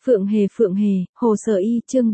Phượng Hề, Hồ Sở Y, chương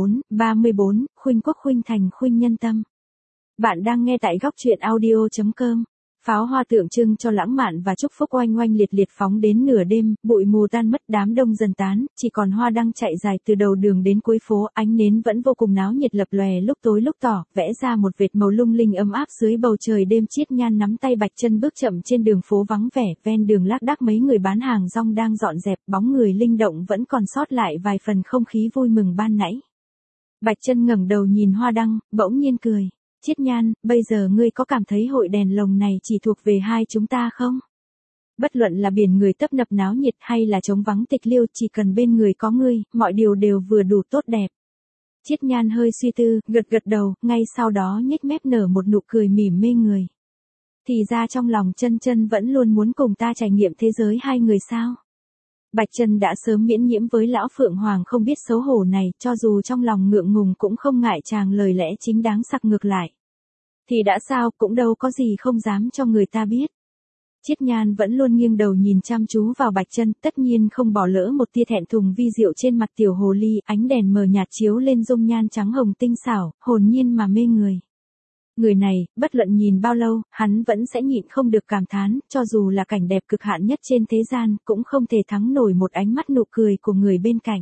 34, Khuynh Quốc Khuynh Thành Khuynh Nhân Tâm. Bạn đang nghe tại góc truyện audio.com. Pháo hoa tượng trưng cho lãng mạn và chúc phúc oanh oanh liệt liệt phóng đến nửa đêm, bụi mù tan mất, đám đông dần tán, chỉ còn hoa đăng chạy dài từ đầu đường đến cuối phố, ánh nến vẫn vô cùng náo nhiệt lập lòe lúc tối lúc tỏ, vẽ ra một vệt màu lung linh ấm áp dưới bầu trời đêm. Chiết Nhan nắm tay Bạch Chân bước chậm trên đường phố vắng vẻ, ven đường lác đác mấy người bán hàng rong đang dọn dẹp, bóng người linh động vẫn còn sót lại vài phần không khí vui mừng ban nãy. Bạch Chân ngẩng đầu nhìn hoa đăng, bỗng nhiên cười. Chiết Nhan, bây giờ ngươi có cảm thấy hội đèn lồng này chỉ thuộc về hai chúng ta không? Bất luận là biển người tấp nập náo nhiệt hay là trống vắng tịch liêu, chỉ cần bên người có ngươi, mọi điều đều vừa đủ tốt đẹp. Chiết Nhan hơi suy tư, gật gật đầu, ngay sau đó nhếch mép nở một nụ cười mỉm mê người. Thì ra trong lòng Chân vẫn luôn muốn cùng ta trải nghiệm thế giới hai người sao? Bạch Chân đã sớm miễn nhiễm với lão Phượng Hoàng không biết xấu hổ này, cho dù trong lòng ngượng ngùng cũng không ngại chàng lời lẽ chính đáng sặc ngược lại. Thì đã sao, cũng đâu có gì không dám cho người ta biết. Chiết Nhan vẫn luôn nghiêng đầu nhìn chăm chú vào Bạch Chân, tất nhiên không bỏ lỡ một tia thẹn thùng vi diệu trên mặt tiểu hồ ly, ánh đèn mờ nhạt chiếu lên dung nhan trắng hồng tinh xảo, hồn nhiên mà mê người. Người này, bất luận nhìn bao lâu, hắn vẫn sẽ nhịn không được cảm thán, cho dù là cảnh đẹp cực hạn nhất trên thế gian, cũng không thể thắng nổi một ánh mắt nụ cười của người bên cạnh.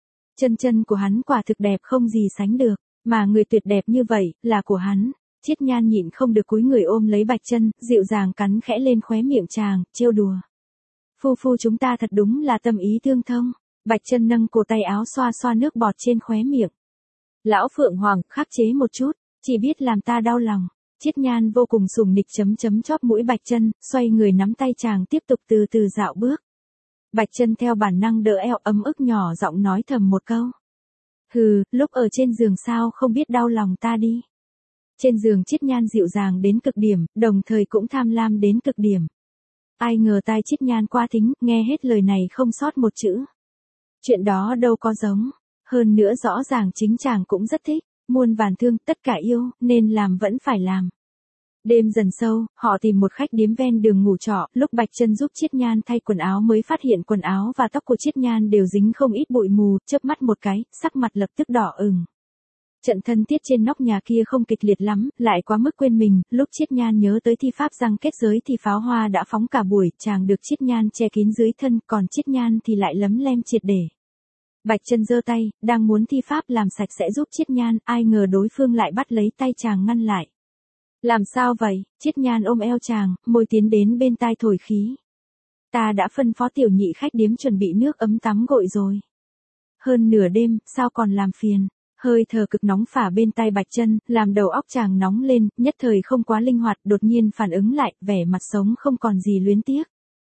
Chân của hắn quả thực đẹp không gì sánh được, mà người tuyệt đẹp như vậy, là của hắn. Chiết Nhan nhịn không được cúi người ôm lấy Bạch Chân, dịu dàng cắn khẽ lên khóe miệng chàng, trêu đùa. Phu chúng ta thật đúng là tâm ý tương thông. Bạch Chân nâng cổ tay áo xoa xoa nước bọt trên khóe miệng. Lão Phượng Hoàng, khắc chế một chút. Chỉ biết làm ta đau lòng. Chiết Nhan vô cùng sùng nịch chóp mũi Bạch Chân, xoay người nắm tay chàng tiếp tục từ từ dạo bước. Bạch Chân theo bản năng đỡ eo, ấm ức nhỏ giọng nói thầm một câu. Hừ, lúc ở trên giường sao không biết đau lòng ta đi. Trên giường Chiết Nhan dịu dàng đến cực điểm, đồng thời cũng tham lam đến cực điểm. Ai ngờ tai Chiết Nhan qua thính, nghe hết lời này không sót một chữ. Chuyện đó đâu có giống. Hơn nữa rõ ràng chính chàng cũng rất thích. Muôn vàn thương, tất cả yêu, nên làm vẫn phải làm. Đêm dần sâu, họ tìm một khách điếm ven đường ngủ trọ, lúc Bạch Chân giúp Chiết Nhan thay quần áo mới phát hiện quần áo và tóc của Chiết Nhan đều dính không ít bụi mù, chớp mắt một cái, sắc mặt lập tức đỏ ửng. Trận thân thiết trên nóc nhà kia không kịch liệt lắm, lại quá mức quên mình, lúc Chiết Nhan nhớ tới thi pháp răng kết giới thì pháo hoa đã phóng cả buổi, chàng được Chiết Nhan che kín dưới thân, còn Chiết Nhan thì lại lấm lem triệt để. Bạch Chân giơ tay, đang muốn thi pháp làm sạch sẽ giúp Chiết Nhan, ai ngờ đối phương lại bắt lấy tay chàng ngăn lại. Làm sao vậy? Chiết Nhan ôm eo chàng, môi tiến đến bên tai thổi khí. Ta đã phân phó tiểu nhị khách điếm chuẩn bị nước ấm tắm gội rồi. Hơn nửa đêm, sao còn làm phiền? Hơi thở cực nóng phả bên tai Bạch Chân, làm đầu óc chàng nóng lên, nhất thời không quá linh hoạt, đột nhiên phản ứng lại, vẻ mặt sống không còn gì luyến tiếc.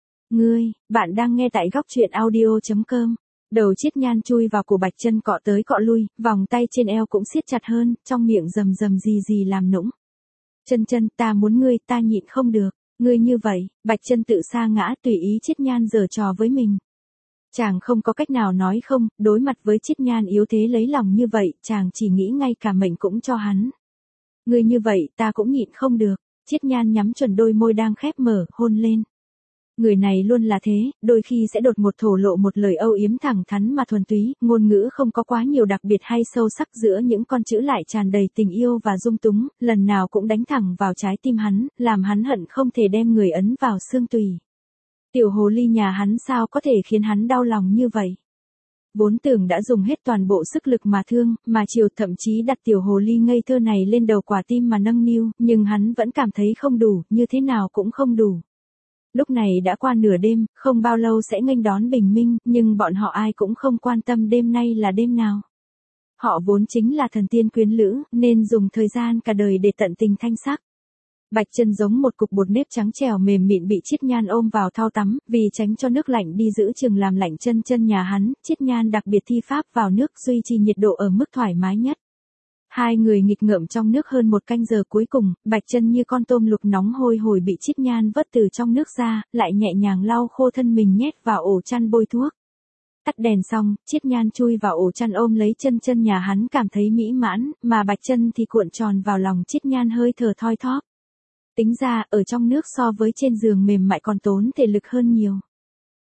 Bạn đang nghe tại góc truyện audio.com. Đầu Chiết Nhan chui vào cổ Bạch Chân cọ tới cọ lui, vòng tay trên eo cũng siết chặt hơn, trong miệng rầm rầm gì làm nũng. Chân, ta muốn ngươi, ta nhịn không được, ngươi như vậy. Bạch Chân tự sa ngã, tùy ý Chiết Nhan giở trò với mình. Chàng không có cách nào nói không, đối mặt với Chiết Nhan yếu thế lấy lòng như vậy, chàng chỉ nghĩ ngay cả mệnh cũng cho hắn. Ngươi như vậy, ta cũng nhịn không được. Chiết Nhan nhắm chuẩn đôi môi đang khép mở, hôn lên. Người này luôn là thế, đôi khi sẽ đột ngột thổ lộ một lời âu yếm thẳng thắn mà thuần túy, ngôn ngữ không có quá nhiều đặc biệt hay sâu sắc, giữa những con chữ lại tràn đầy tình yêu và dung túng, lần nào cũng đánh thẳng vào trái tim hắn, làm hắn hận không thể đem người ấn vào xương tùy. Tiểu hồ ly nhà hắn sao có thể khiến hắn đau lòng như vậy? Vốn tưởng đã dùng hết toàn bộ sức lực mà thương, mà chiều thậm chí đặt tiểu hồ ly ngây thơ này lên đầu quả tim mà nâng niu, nhưng hắn vẫn cảm thấy không đủ, như thế nào cũng không đủ. Lúc này đã qua nửa đêm, không bao lâu sẽ nghênh đón bình minh, nhưng bọn họ ai cũng không quan tâm đêm nay là đêm nào. Họ vốn chính là thần tiên quyến lữ, nên dùng thời gian cả đời để tận tình thanh sắc. Bạch Chân giống một cục bột nếp trắng trẻo mềm mịn bị Chiết Nhan ôm vào thau tắm, vì tránh cho nước lạnh đi giữ chừng làm lạnh chân nhà hắn, Chiết Nhan đặc biệt thi pháp vào nước duy trì nhiệt độ ở mức thoải mái nhất. Hai người nghịch ngợm trong nước hơn một canh giờ, cuối cùng, Bạch Chân như con tôm luộc nóng hôi hổi bị Chiết Nhan vớt từ trong nước ra, lại nhẹ nhàng lau khô thân mình nhét vào ổ chăn bôi thuốc. Tắt đèn xong, Chiết Nhan chui vào ổ chăn ôm lấy chân nhà hắn cảm thấy mỹ mãn, mà Bạch Chân thì cuộn tròn vào lòng Chiết Nhan hơi thở thoi thóp. Tính ra, ở trong nước so với trên giường mềm mại còn tốn thể lực hơn nhiều.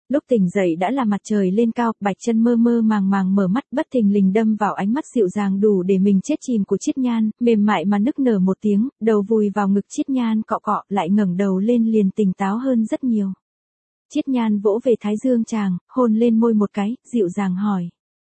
Lúc tỉnh dậy đã là mặt trời lên cao, Bạch Chân mơ mơ màng màng mở mắt, bất thình lình đâm vào ánh mắt dịu dàng đủ để mình chết chìm của Chiết Nhan, mềm mại mà nức nở một tiếng, đầu vùi vào ngực Chiết Nhan cọ cọ, lại ngẩng đầu lên liền tỉnh táo hơn rất nhiều. Chiết Nhan vỗ về thái dương chàng, hôn lên môi một cái, dịu dàng hỏi.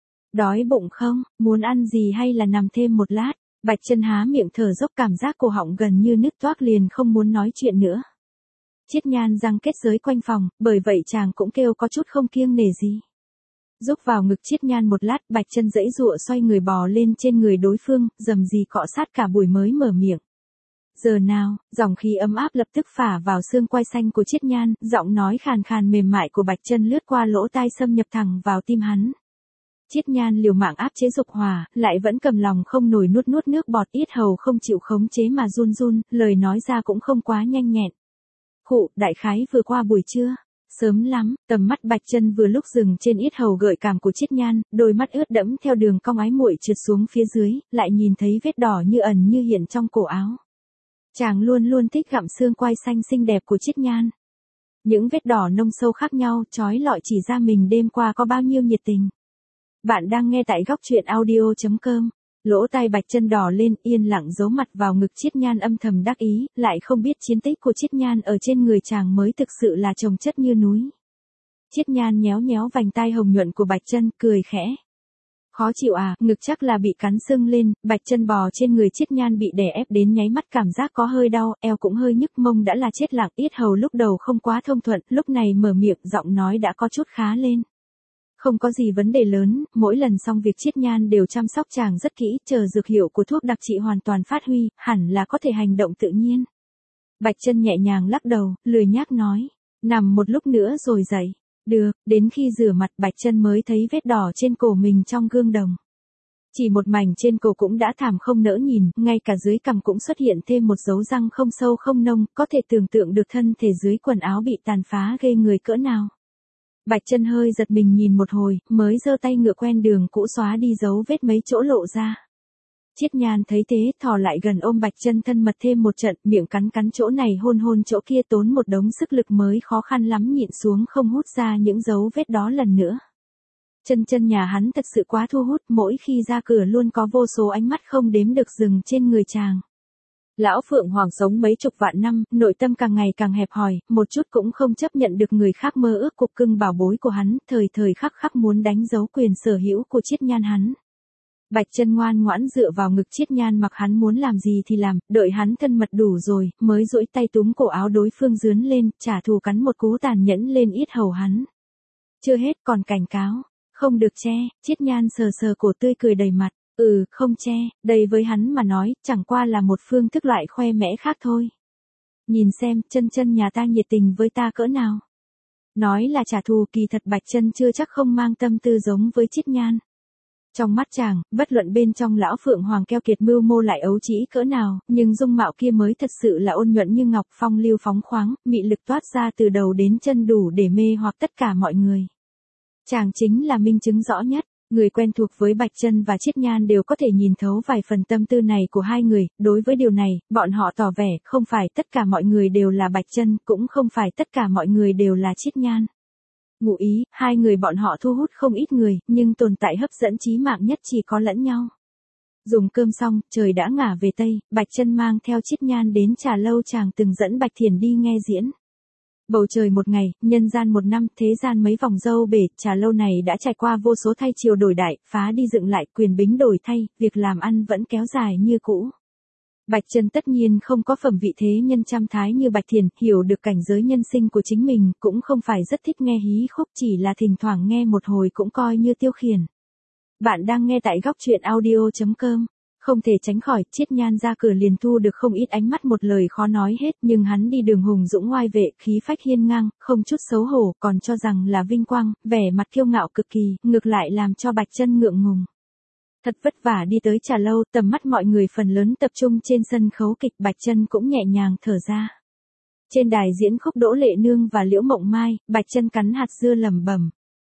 Đói bụng không, muốn ăn gì hay là nằm thêm một lát? Bạch Chân há miệng thở dốc, cảm giác cổ họng gần như nứt toác liền không muốn nói chuyện nữa. Chiết Nhan răng kết giới quanh phòng, bởi vậy chàng cũng kêu có chút không kiêng nể gì. Rúc vào ngực Chiết Nhan một lát, Bạch Chân giãy giụa xoay người bò lên trên người đối phương, rầm rì cọ sát cả buổi mới mở miệng. Giờ nào, dòng khí ấm áp lập tức phả vào xương quai xanh của Chiết Nhan, giọng nói khàn khàn mềm mại của Bạch Chân lướt qua lỗ tai xâm nhập thẳng vào tim hắn. Chiết Nhan liều mạng áp chế dục hỏa, lại vẫn cầm lòng không nổi nuốt nuốt nước bọt, yết hầu không chịu khống chế mà run run, lời nói ra cũng không quá nhanh nhẹn. Khụ, đại khái vừa qua buổi trưa. Sớm lắm, tầm mắt Bạch Chân vừa lúc dừng trên yết hầu gợi cảm của Chiết Nhan, đôi mắt ướt đẫm theo đường cong ái muội trượt xuống phía dưới, lại nhìn thấy vết đỏ như ẩn như hiện trong cổ áo. Chàng luôn luôn thích gặm xương quai xanh xinh đẹp của Chiết Nhan. Những vết đỏ nông sâu khác nhau, chói lọi chỉ ra mình đêm qua có bao nhiêu nhiệt tình. Bạn đang nghe tại góc truyện audio.com. Lỗ tai Bạch Chân đỏ lên, yên lặng giấu mặt vào ngực Chiết Nhan, âm thầm đắc ý, lại không biết chiến tích của Chiết Nhan ở trên người chàng mới thực sự là chồng chất như núi. Chiết Nhan nhéo nhéo vành tai hồng nhuận của Bạch Chân, cười khẽ. Khó chịu à, ngực chắc là bị cắn sưng lên. Bạch Chân bò trên người Chiết Nhan bị đè ép đến nháy mắt cảm giác có hơi đau, eo cũng hơi nhức, mông đã là chết lặng, yết hầu lúc đầu không quá thông thuận, lúc này mở miệng, giọng nói đã có chút khá lên. Không có gì vấn đề lớn, mỗi lần xong việc Chiết Nhan đều chăm sóc chàng rất kỹ, chờ dược hiệu của thuốc đặc trị hoàn toàn phát huy, hẳn là có thể hành động tự nhiên. Bạch Chân nhẹ nhàng lắc đầu, lười nhác nói, nằm một lúc nữa rồi dậy. Được, đến khi rửa mặt Bạch Chân mới thấy vết đỏ trên cổ mình trong gương đồng. Chỉ một mảnh trên cổ cũng đã thảm không nỡ nhìn, ngay cả dưới cằm cũng xuất hiện thêm một dấu răng không sâu không nông, có thể tưởng tượng được thân thể dưới quần áo bị tàn phá ghê người cỡ nào. Bạch Chân hơi giật mình nhìn một hồi, mới giơ tay ngựa quen đường cũ xóa đi dấu vết mấy chỗ lộ ra. Chiết Nhan thấy thế, thò lại gần ôm Bạch Chân thân mật thêm một trận, miệng cắn cắn chỗ này hôn hôn chỗ kia, tốn một đống sức lực mới khó khăn lắm nhịn xuống không hút ra những dấu vết đó lần nữa. Chân nhà hắn thật sự quá thu hút, mỗi khi ra cửa luôn có vô số ánh mắt không đếm được dừng trên người chàng. Lão Phượng Hoàng sống mấy chục vạn năm, nội tâm càng ngày càng hẹp hòi, một chút cũng không chấp nhận được người khác mơ ước cục cưng bảo bối của hắn, thời thời khắc khắc muốn đánh dấu quyền sở hữu của Chiết Nhan hắn. Bạch Chân ngoan ngoãn dựa vào ngực Chiết Nhan, mặc hắn muốn làm gì thì làm, đợi hắn thân mật đủ rồi, mới duỗi tay túm cổ áo đối phương rướn lên, trả thù cắn một cú tàn nhẫn lên yết hầu hắn. Chưa hết còn cảnh cáo, không được che. Chiết Nhan sờ sờ cổ, tươi cười đầy mặt. Không che, đây với hắn mà nói, chẳng qua là một phương thức loại khoe mẽ khác thôi. Nhìn xem, chân nhà ta nhiệt tình với ta cỡ nào. Nói là trả thù, kỳ thật Bạch Chân chưa chắc không mang tâm tư giống với Chiết Nhan. Trong mắt chàng, bất luận bên trong lão Phượng Hoàng keo kiệt mưu mô lại ấu trĩ cỡ nào, nhưng dung mạo kia mới thật sự là ôn nhuận như ngọc, phong lưu phóng khoáng, mị lực toát ra từ đầu đến chân đủ để mê hoặc tất cả mọi người. Chàng chính là minh chứng rõ nhất. Người quen thuộc với Bạch Chân và Chiết Nhan đều có thể nhìn thấu vài phần tâm tư này của hai người, đối với điều này, bọn họ tỏ vẻ, không phải tất cả mọi người đều là Bạch Chân, cũng không phải tất cả mọi người đều là Chiết Nhan. Ngụ ý, hai người bọn họ thu hút không ít người, nhưng tồn tại hấp dẫn chí mạng nhất chỉ có lẫn nhau. Dùng cơm xong, trời đã ngả về Tây, Bạch Chân mang theo Chiết Nhan đến trà lâu chàng từng dẫn Bạch Thiền đi nghe diễn. Bầu trời một ngày, nhân gian một năm, thế gian mấy vòng dâu bể, trà lâu này đã trải qua vô số thay chiều đổi đại, phá đi dựng lại, quyền bính đổi thay, việc làm ăn vẫn kéo dài như cũ. Bạch Chân tất nhiên không có phẩm vị thế nhân trăm thái như Bạch Thiền, hiểu được cảnh giới nhân sinh của chính mình, cũng không phải rất thích nghe hí khúc, chỉ là thỉnh thoảng nghe một hồi cũng coi như tiêu khiển. Bạn đang nghe tại góc truyện audio.com. Không thể tránh khỏi, Chiết Nhan ra cửa liền thu được không ít ánh mắt, một lời khó nói hết, nhưng hắn đi đường hùng dũng oai vệ, khí phách hiên ngang, không chút xấu hổ, còn cho rằng là vinh quang, vẻ mặt kiêu ngạo cực kỳ, ngược lại làm cho Bạch Chân ngượng ngùng. Thật vất vả đi tới trà lâu, tầm mắt mọi người phần lớn tập trung trên sân khấu kịch, Bạch Chân cũng nhẹ nhàng thở ra. Trên đài diễn khúc Đỗ Lệ Nương và Liễu Mộng Mai, Bạch Chân cắn hạt dưa lẩm bẩm.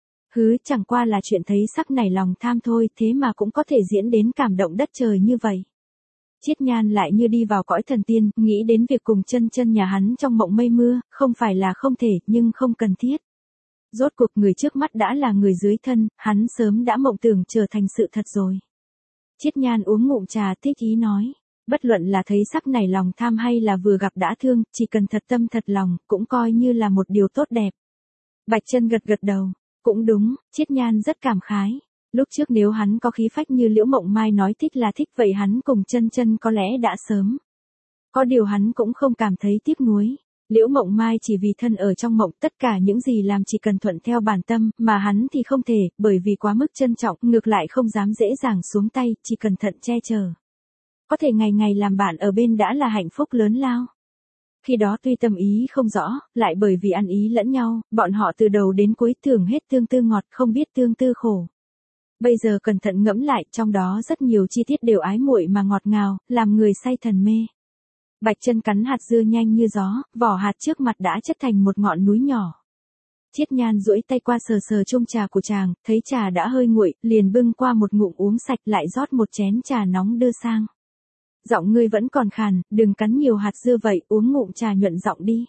Chẳng qua là chuyện thấy sắc nảy lòng tham thôi, thế mà cũng có thể diễn đến cảm động đất trời như vậy. Chiết Nhan lại như đi vào cõi thần tiên, nghĩ đến việc cùng chân nhà hắn trong mộng mây mưa, không phải là không thể, nhưng không cần thiết. Rốt cuộc người trước mắt đã là người dưới thân, hắn sớm đã mộng tưởng trở thành sự thật rồi. Chiết Nhan uống ngụm trà thích ý nói. Bất luận là thấy sắc nảy lòng tham hay là vừa gặp đã thương, chỉ cần thật tâm thật lòng, cũng coi như là một điều tốt đẹp. Bạch Chân gật gật đầu. Cũng đúng, Chiết Nhan rất cảm khái. Lúc trước nếu hắn có khí phách như Liễu Mộng Mai nói thích là thích vậy hắn cùng Chân Chân có lẽ đã sớm. Có điều hắn cũng không cảm thấy tiếc nuối. Liễu Mộng Mai chỉ vì thân ở trong mộng, tất cả những gì làm chỉ cần thuận theo bản tâm, mà hắn thì không thể, bởi vì quá mức trân trọng, ngược lại không dám dễ dàng xuống tay, chỉ cẩn thận che chở. Có thể ngày ngày làm bạn ở bên đã là hạnh phúc lớn lao. Khi đó tuy tâm ý không rõ, lại bởi vì ăn ý lẫn nhau, bọn họ từ đầu đến cuối thường hết tương tư ngọt không biết tương tư khổ. Bây giờ cẩn thận ngẫm lại, trong đó rất nhiều chi tiết đều ái muội mà ngọt ngào, làm người say thần mê. Bạch Chân cắn hạt dưa nhanh như gió, vỏ hạt trước mặt đã chất thành một ngọn núi nhỏ. Chiết Nhan duỗi tay qua sờ sờ chung trà của chàng, thấy trà đã hơi nguội, liền bưng qua một ngụm uống sạch lại rót một chén trà nóng đưa sang. Giọng ngươi vẫn còn khàn, đừng cắn nhiều hạt dưa vậy, uống ngụm trà nhuận giọng đi.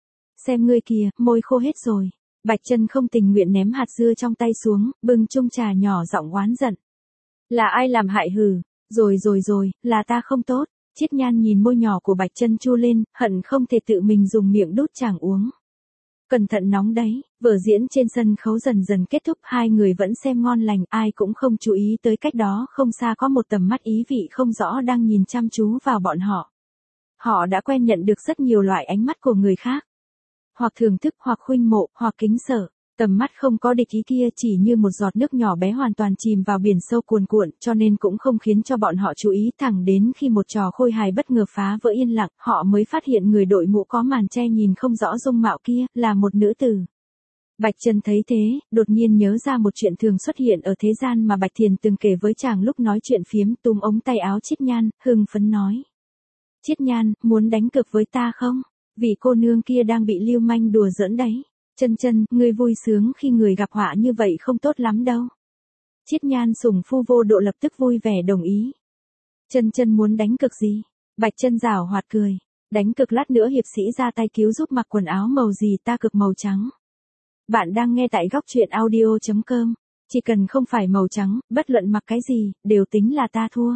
Xem ngươi kìa, môi khô hết rồi. Bạch Chân không tình nguyện ném hạt dưa trong tay xuống, bưng chung trà nhỏ giọng oán giận. Là ai làm hại hừ? Rồi, là ta không tốt. Chiết Nhan nhìn môi nhỏ của Bạch Chân chu lên, hận không thể tự mình dùng miệng đút chàng uống. Cẩn thận nóng đấy, vở diễn trên sân khấu dần dần kết thúc, hai người vẫn xem ngon lành, ai cũng không chú ý tới cách đó không xa có một tầm mắt ý vị không rõ đang nhìn chăm chú vào bọn họ. Họ đã quen nhận được rất nhiều loại ánh mắt của người khác. Hoặc thưởng thức, hoặc khuynh mộ, hoặc kính sợ. Tầm mắt không có địch ý kia chỉ như một giọt nước nhỏ bé hoàn toàn chìm vào biển sâu cuồn cuộn, cho nên cũng không khiến cho bọn họ chú ý, thẳng đến khi một trò khôi hài bất ngờ phá vỡ yên lặng, họ mới phát hiện người đội mũ có màn che nhìn không rõ dung mạo kia, là một nữ tử. Bạch Chân thấy thế, đột nhiên nhớ ra một chuyện thường xuất hiện ở thế gian mà Bạch Thiền từng kể với chàng lúc nói chuyện phiếm, túm ống tay áo Chiết Nhan, hưng phấn nói. Chiết Nhan, muốn đánh cược với ta không? Vì cô nương kia đang bị lưu manh đùa giỡn đấy. Chân, ngươi vui sướng khi người gặp họa như vậy không tốt lắm đâu. Chiết Nhan sủng phu vô độ lập tức vui vẻ đồng ý. Chân muốn đánh cược gì? Bạch Chân giảo hoạt cười. Đánh cược lát nữa hiệp sĩ ra tay cứu giúp mặc quần áo màu gì, ta cực màu trắng. Bạn đang nghe tại góc truyện audio.com. Chỉ cần không phải màu trắng, bất luận mặc cái gì, đều tính là ta thua.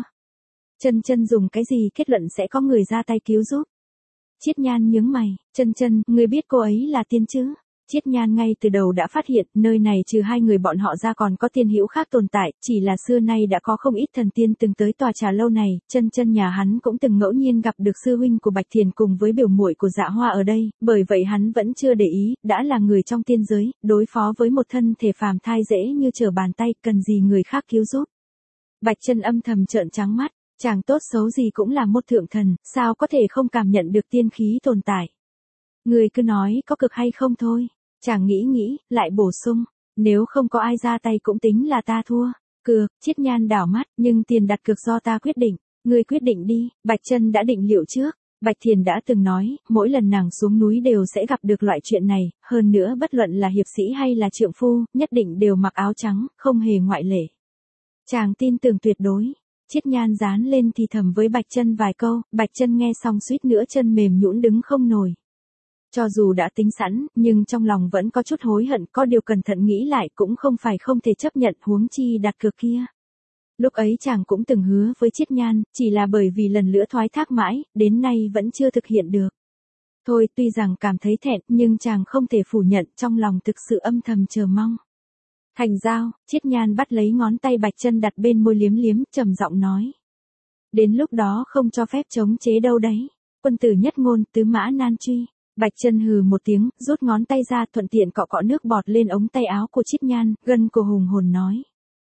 Chân dùng cái gì kết luận sẽ có người ra tay cứu giúp? Chiết Nhan nhướng mày. Chân, ngươi biết cô ấy là tiên chứ? Chiết Nhan ngay từ đầu đã phát hiện, nơi này trừ hai người bọn họ ra còn có tiên hữu khác tồn tại, chỉ là xưa nay đã có không ít thần tiên từng tới tòa trà lâu này, Chân nhà hắn cũng từng ngẫu nhiên gặp được sư huynh của Bạch Thiền cùng với biểu muội của Dạ Hoa ở đây, bởi vậy hắn vẫn chưa để ý, đã là người trong tiên giới, đối phó với một thân thể phàm thai dễ như trở bàn tay, cần gì người khác cứu giúp. Bạch Chân âm thầm trợn trắng mắt, chàng tốt xấu gì cũng là một thượng thần, sao có thể không cảm nhận được tiên khí tồn tại. Người cứ nói có cực hay không thôi. Chàng nghĩ, lại bổ sung, nếu không có ai ra tay cũng tính là ta thua. Cược, Chiết Nhan đảo mắt, nhưng tiền đặt cược do ta quyết định, ngươi quyết định đi. Bạch Chân đã định liệu trước, Bạch Thiền đã từng nói, mỗi lần nàng xuống núi đều sẽ gặp được loại chuyện này, hơn nữa bất luận là hiệp sĩ hay là trượng phu, nhất định đều mặc áo trắng, không hề ngoại lệ. Chàng tin tưởng tuyệt đối. Chiết Nhan dán lên thì thầm với Bạch Chân vài câu, Bạch Chân nghe xong suýt nữa chân mềm nhũn đứng không nổi. Cho dù đã tính sẵn, nhưng trong lòng vẫn có chút hối hận, có điều cẩn thận nghĩ lại cũng không phải không thể chấp nhận, huống chi đặt cược kia. Lúc ấy chàng cũng từng hứa với Chiết Nhan, chỉ là bởi vì lần lữa thoái thác mãi, đến nay vẫn chưa thực hiện được. Thôi, tuy rằng cảm thấy thẹn, nhưng chàng không thể phủ nhận, trong lòng thực sự âm thầm chờ mong. Thành giao, Chiết Nhan bắt lấy ngón tay Bạch Chân đặt bên môi liếm liếm, trầm giọng nói. Đến lúc đó không cho phép chống chế đâu đấy. Quân tử nhất ngôn, tứ mã nan truy. Bạch Chân hừ một tiếng, rút ngón tay ra, thuận tiện cọ nước bọt lên ống tay áo của Chiết Nhan, gân cổ hùng hồn nói.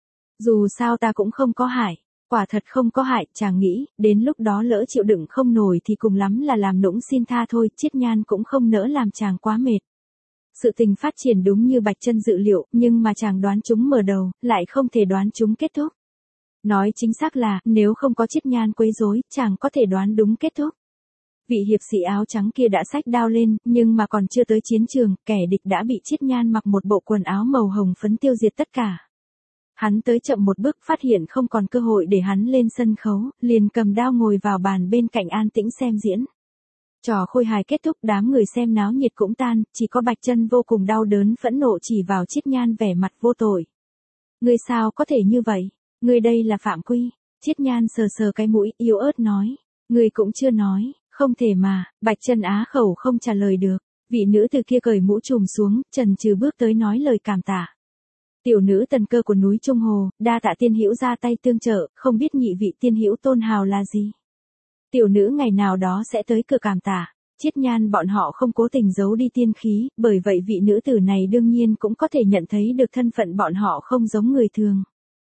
Dù sao ta cũng không có hại, quả thật không có hại, chàng nghĩ, đến lúc đó lỡ chịu đựng không nổi thì cùng lắm là làm nũng xin tha thôi, Chiết Nhan cũng không nỡ làm chàng quá mệt. Sự tình phát triển đúng như Bạch Chân dự liệu, nhưng mà chàng đoán chúng mở đầu, lại không thể đoán chúng kết thúc. Nói chính xác là, nếu không có Chiết Nhan quấy rối, chàng có thể đoán đúng kết thúc. Vị hiệp sĩ áo trắng kia đã xách đao lên, nhưng mà còn chưa tới chiến trường, kẻ địch đã bị Chiết Nhan mặc một bộ quần áo màu hồng phấn tiêu diệt tất cả. Hắn tới chậm một bước, phát hiện không còn cơ hội để hắn lên sân khấu, liền cầm đao ngồi vào bàn bên cạnh an tĩnh xem diễn. Trò khôi hài kết thúc, đám người xem náo nhiệt cũng tan, chỉ có Bạch Chân vô cùng đau đớn phẫn nộ chỉ vào Chiết Nhan vẻ mặt vô tội. Ngươi sao có thể như vậy? Ngươi đây là phạm quy. Chiết Nhan sờ sờ cái mũi, yếu ớt nói. Ngươi cũng chưa nói, không thể mà. Bạch Chân á khẩu không trả lời được. Vị nữ từ kia cởi mũ trùm xuống, chần chừ bước tới nói lời cảm tạ. Tiểu nữ Tần Cơ của núi Trung Hồ, đa tạ tiên hữu ra tay tương trợ, không biết nhị vị tiên hữu tôn hào là gì. Tiểu nữ ngày nào đó sẽ tới cửa cảm tạ. Chiết Nhan bọn họ không cố tình giấu đi tiên khí, bởi vậy vị nữ tử này đương nhiên cũng có thể nhận thấy được thân phận bọn họ không giống người thường.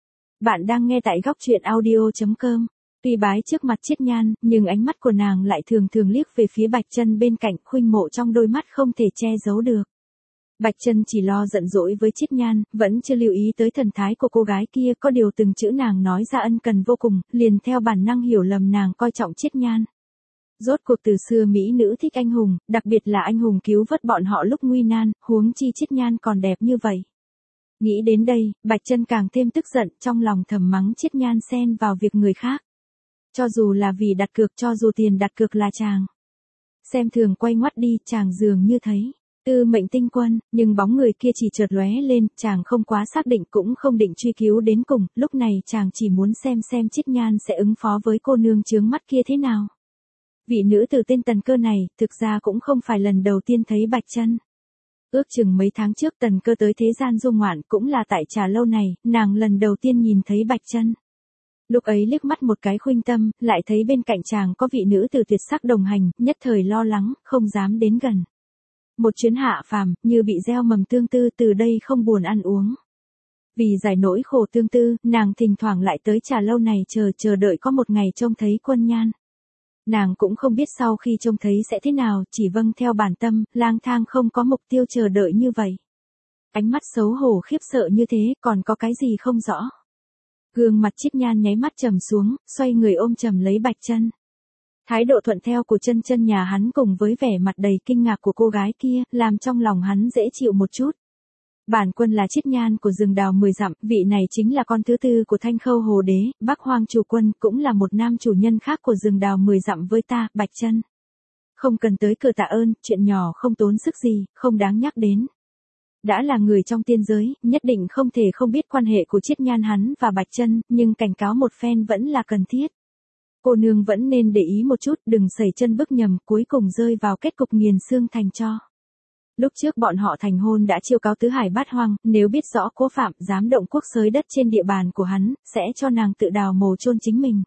Bạn đang nghe tại góc truyện audio.com. Tuy bái trước mặt Chiết Nhan, nhưng ánh mắt của nàng lại thường thường liếc về phía Bạch Chân bên cạnh, khuynh mộ trong đôi mắt không thể che giấu được. Bạch Chân chỉ lo giận dỗi với Chiết Nhan, vẫn chưa lưu ý tới thần thái của cô gái kia, có điều từng chữ nàng nói ra ân cần vô cùng, liền theo bản năng hiểu lầm nàng coi trọng Chiết Nhan. Rốt cuộc từ xưa mỹ nữ thích anh hùng, đặc biệt là anh hùng cứu vớt bọn họ lúc nguy nan, huống chi Chiết Nhan còn đẹp như vậy. Nghĩ đến đây, Bạch Chân càng thêm tức giận, trong lòng thầm mắng Chiết Nhan xen vào việc người khác. Cho dù là vì đặt cược, cho dù tiền đặt cược là chàng. Xem thường quay ngoắt đi, chàng dường như thấy Tư Mệnh Tinh Quân, nhưng bóng người kia chỉ chợt lóe lên, chàng không quá xác định cũng không định truy cứu đến cùng, lúc này chàng chỉ muốn xem Chiết Nhan sẽ ứng phó với cô nương chướng mắt kia thế nào. Vị nữ từ tên Tần Cơ này, thực ra cũng không phải lần đầu tiên thấy Bạch Chân. Ước chừng mấy tháng trước Tần Cơ tới thế gian du ngoạn, cũng là tại trà lâu này, nàng lần đầu tiên nhìn thấy Bạch Chân. Lúc ấy liếc mắt một cái khuynh tâm, lại thấy bên cạnh chàng có vị nữ từ tuyệt sắc đồng hành, nhất thời lo lắng, không dám đến gần. Một chuyến hạ phàm, như bị gieo mầm tương tư, từ đây không buồn ăn uống. Vì giải nỗi khổ tương tư, nàng thỉnh thoảng lại tới trà lâu này chờ đợi có một ngày trông thấy Quân Nhan. Nàng cũng không biết sau khi trông thấy sẽ thế nào, chỉ vâng theo bản tâm, lang thang không có mục tiêu chờ đợi như vậy. Ánh mắt xấu hổ khiếp sợ như thế, còn có cái gì không rõ. Gương mặt Chiết Nhan nháy mắt trầm xuống, xoay người ôm chầm lấy Bạch Chân. Thái độ thuận theo của chân nhà hắn cùng với vẻ mặt đầy kinh ngạc của cô gái kia, làm trong lòng hắn dễ chịu một chút. Bản quân là Chiết Nhan của rừng đào 10 dặm, vị này chính là con thứ tư của Thanh Khâu Hồ Đế, Bắc Hoang chủ quân, cũng là một nam chủ nhân khác của rừng đào 10 dặm với ta, Bạch Chân. Không cần tới cửa tạ ơn, chuyện nhỏ không tốn sức gì, không đáng nhắc đến. Đã là người trong tiên giới, nhất định không thể không biết quan hệ của Chiết Nhan hắn và Bạch Chân, nhưng cảnh cáo một phen vẫn là cần thiết. Cô nương vẫn nên để ý một chút, đừng sẩy chân bước nhầm, cuối cùng rơi vào kết cục nghiền xương thành tro. Lúc trước bọn họ thành hôn đã chiêu cáo tứ hải bát hoang, nếu biết rõ Cố Phạm dám động quốc xới đất trên địa bàn của hắn, sẽ cho nàng tự đào mồ chôn chính mình.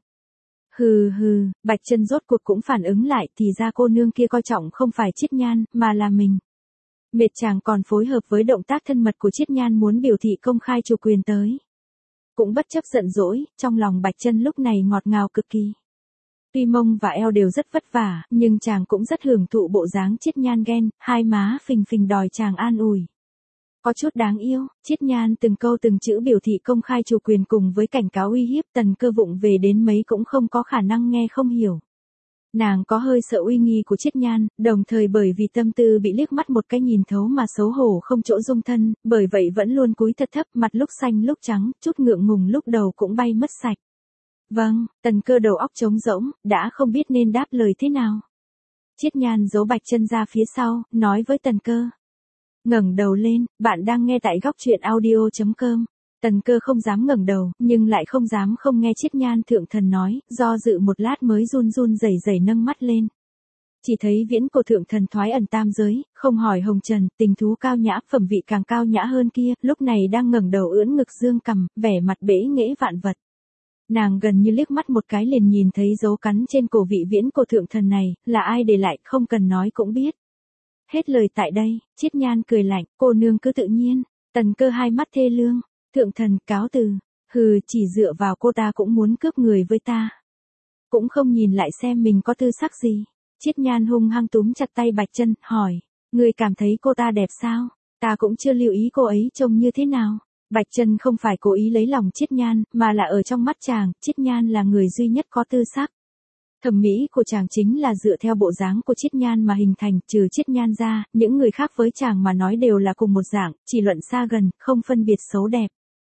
Hừ, Bạch Chân rốt cuộc cũng phản ứng lại, thì ra cô nương kia coi trọng không phải Chiết Nhan, mà là mình. Mệt chàng còn phối hợp với động tác thân mật của Chiết Nhan muốn biểu thị công khai chủ quyền tới. Cũng bất chấp giận dỗi, trong lòng Bạch Chân lúc này ngọt ngào cực kỳ. Tuy mông và eo đều rất vất vả, nhưng chàng cũng rất hưởng thụ bộ dáng Chiết Nhan ghen, hai má phình phình đòi chàng an ủi. Có chút đáng yêu, Chiết Nhan từng câu từng chữ biểu thị công khai chủ quyền cùng với cảnh cáo uy hiếp, Tần Cơ vụng về đến mấy cũng không có khả năng nghe không hiểu. Nàng có hơi sợ uy nghi của Chiết Nhan, đồng thời bởi vì tâm tư bị liếc mắt một cái nhìn thấu mà xấu hổ không chỗ dung thân, bởi vậy vẫn luôn cúi thật thấp, mặt lúc xanh lúc trắng, chút ngượng ngùng lúc đầu cũng bay mất sạch. Vâng, Tần Cơ đầu óc trống rỗng, đã không biết nên đáp lời thế nào. Chiết Nhan giấu Bạch Chân ra phía sau, nói với Tần Cơ. Ngẩng đầu lên, bạn đang nghe tại góc truyện audio.com. Tần Cơ không dám ngẩng đầu, nhưng lại không dám không nghe Chiết Nhan thượng thần nói, do dự một lát mới run rẩy nâng mắt lên. Chỉ thấy viễn cổ thượng thần thoái ẩn tam giới, không hỏi hồng trần, tình thú cao nhã, phẩm vị càng cao nhã hơn kia, lúc này đang ngẩng đầu ưỡn ngực dương cằm, vẻ mặt bẽ nghễ vạn vật. Nàng gần như liếc mắt một cái liền nhìn thấy dấu cắn trên cổ vị viễn cổ thượng thần này, là ai để lại, không cần nói cũng biết. Hết lời tại đây, Chiết Nhan cười lạnh, cô nương cứ tự nhiên. Tần Cơ hai mắt thê lương, thượng thần cáo từ, hừ, chỉ dựa vào cô ta cũng muốn cướp người với ta. Cũng không nhìn lại xem mình có tư sắc gì. Chiết Nhan hung hăng túm chặt tay Bạch Chân, hỏi, người cảm thấy cô ta đẹp sao? Ta cũng chưa lưu ý cô ấy trông như thế nào. Bạch Chân không phải cố ý lấy lòng Chiết Nhan, mà là ở trong mắt chàng, Chiết Nhan là người duy nhất có tư sắc. Thẩm mỹ của chàng chính là dựa theo bộ dáng của Chiết Nhan mà hình thành, trừ Chiết Nhan ra, những người khác với chàng mà nói đều là cùng một dạng, chỉ luận xa gần, không phân biệt xấu đẹp.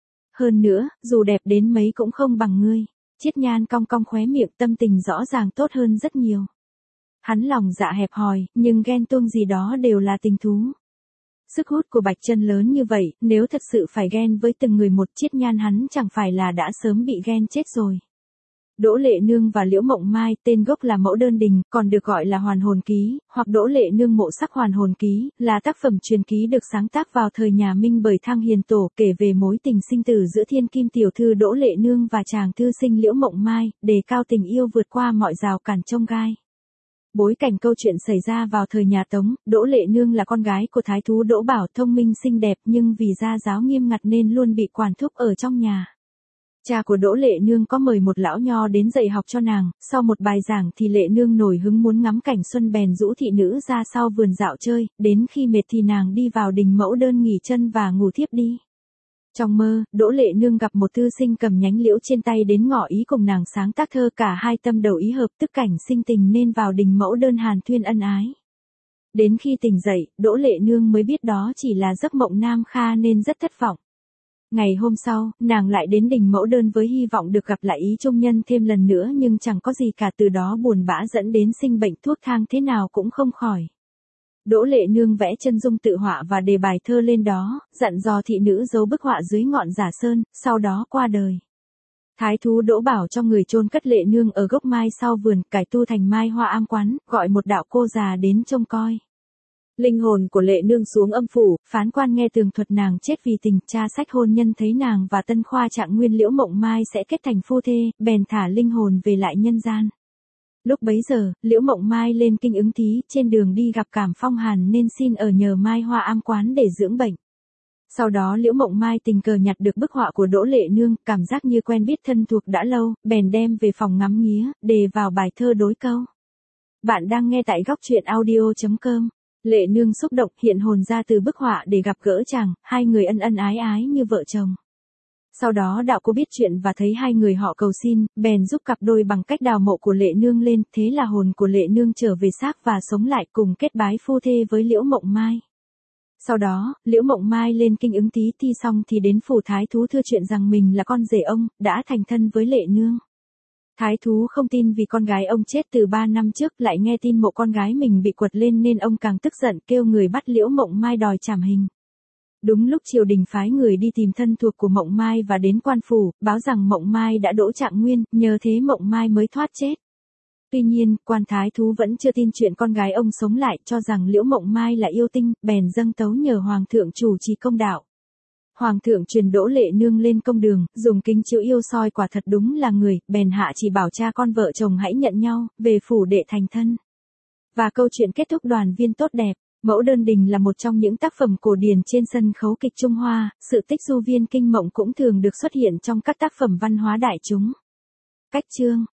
Hơn nữa, dù đẹp đến mấy cũng không bằng ngươi. Chiết Nhan cong cong khóe miệng, tâm tình rõ ràng tốt hơn rất nhiều. Hắn lòng dạ hẹp hòi, nhưng ghen tuông gì đó đều là tình thú. Sức hút của Bạch Chân lớn như vậy, nếu thật sự phải ghen với từng người một, Chiết Nhan hắn chẳng phải là đã sớm bị ghen chết rồi. Đỗ Lệ Nương và Liễu Mộng Mai, tên gốc là Mẫu Đơn Đình, còn được gọi là Hoàn Hồn Ký, hoặc Đỗ Lệ Nương Mộ Sắc Hoàn Hồn Ký, là tác phẩm truyền ký được sáng tác vào thời nhà Minh bởi Thang Hiền Tổ, kể về mối tình sinh tử giữa thiên kim tiểu thư Đỗ Lệ Nương và chàng thư sinh Liễu Mộng Mai, đề cao tình yêu vượt qua mọi rào cản chông gai. Bối cảnh câu chuyện xảy ra vào thời nhà Tống, Đỗ Lệ Nương là con gái của thái thú Đỗ Bảo, thông minh xinh đẹp nhưng vì gia giáo nghiêm ngặt nên luôn bị quản thúc ở trong nhà. Cha của Đỗ Lệ Nương có mời một lão nho đến dạy học cho nàng, sau một bài giảng thì Lệ Nương nổi hứng muốn ngắm cảnh xuân bèn rũ thị nữ ra sau vườn dạo chơi, đến khi mệt thì nàng đi vào đình Mẫu Đơn nghỉ chân và ngủ thiếp đi. Trong mơ, Đỗ Lệ Nương gặp một thư sinh cầm nhánh liễu trên tay đến ngỏ ý cùng nàng sáng tác thơ, cả hai tâm đầu ý hợp, tức cảnh sinh tình nên vào đình Mẫu Đơn hàn thuyên ân ái. Đến khi tỉnh dậy, Đỗ Lệ Nương mới biết đó chỉ là giấc mộng nam kha nên rất thất vọng. Ngày hôm sau, nàng lại đến đình Mẫu Đơn với hy vọng được gặp lại ý trung nhân thêm lần nữa nhưng chẳng có gì cả, từ đó buồn bã dẫn đến sinh bệnh, thuốc thang thế nào cũng không khỏi. Đỗ Lệ Nương vẽ chân dung tự họa và đề bài thơ lên đó, dặn dò thị nữ giấu bức họa dưới ngọn giả sơn, sau đó qua đời. Thái thú Đỗ Bảo cho người chôn cất Lệ Nương ở gốc mai sau vườn, cải tu thành mai hoa am quán, gọi một đạo cô già đến trông coi. Linh hồn của Lệ Nương xuống âm phủ, phán quan nghe tường thuật nàng chết vì tình, tra sách hôn nhân thấy nàng và Tân Khoa Trạng Nguyên Liễu Mộng Mai sẽ kết thành phu thê, bèn thả linh hồn về lại nhân gian. Lúc bấy giờ, Liễu Mộng Mai lên kinh ứng thí, trên đường đi gặp cảm phong hàn nên xin ở nhờ mai hoa am quán để dưỡng bệnh. Sau đó Liễu Mộng Mai tình cờ nhặt được bức họa của Đỗ Lệ Nương, cảm giác như quen biết thân thuộc đã lâu, bèn đem về phòng ngắm nghía, đề vào bài thơ đối câu. Bạn đang nghe tại góc truyện audio.com. Lệ Nương xúc động hiện hồn ra từ bức họa để gặp gỡ chàng, hai người ân ân ái ái như vợ chồng. Sau đó đạo cô biết chuyện và thấy hai người họ cầu xin, bèn giúp cặp đôi bằng cách đào mộ của Lệ Nương lên, thế là hồn của Lệ Nương trở về xác và sống lại cùng kết bái phu thê với Liễu Mộng Mai. Sau đó, Liễu Mộng Mai lên kinh ứng thí thi xong thì đến phủ thái thú thưa chuyện rằng mình là con rể ông, đã thành thân với Lệ Nương. Thái thú không tin vì con gái ông chết từ 3 năm trước, lại nghe tin mộ con gái mình bị quật lên nên ông càng tức giận, kêu người bắt Liễu Mộng Mai đòi trảm hình. Đúng lúc triều đình phái người đi tìm thân thuộc của Mộng Mai và đến quan phủ, báo rằng Mộng Mai đã đỗ trạng nguyên, nhờ thế Mộng Mai mới thoát chết. Tuy nhiên, quan thái thú vẫn chưa tin chuyện con gái ông sống lại, cho rằng Liễu Mộng Mai là yêu tinh, bèn dâng tấu nhờ hoàng thượng chủ trì công đạo. Hoàng thượng truyền Đỗ Lệ Nương lên công đường, dùng kính chiếu yêu soi quả thật đúng là người, bèn hạ chỉ bảo cha con vợ chồng hãy nhận nhau, về phủ để thành thân. Và câu chuyện kết thúc đoàn viên tốt đẹp. Mẫu Đơn Đình là một trong những tác phẩm cổ điển trên sân khấu kịch Trung Hoa, sự tích du viên kinh mộng cũng thường được xuất hiện trong các tác phẩm văn hóa đại chúng. Cách chương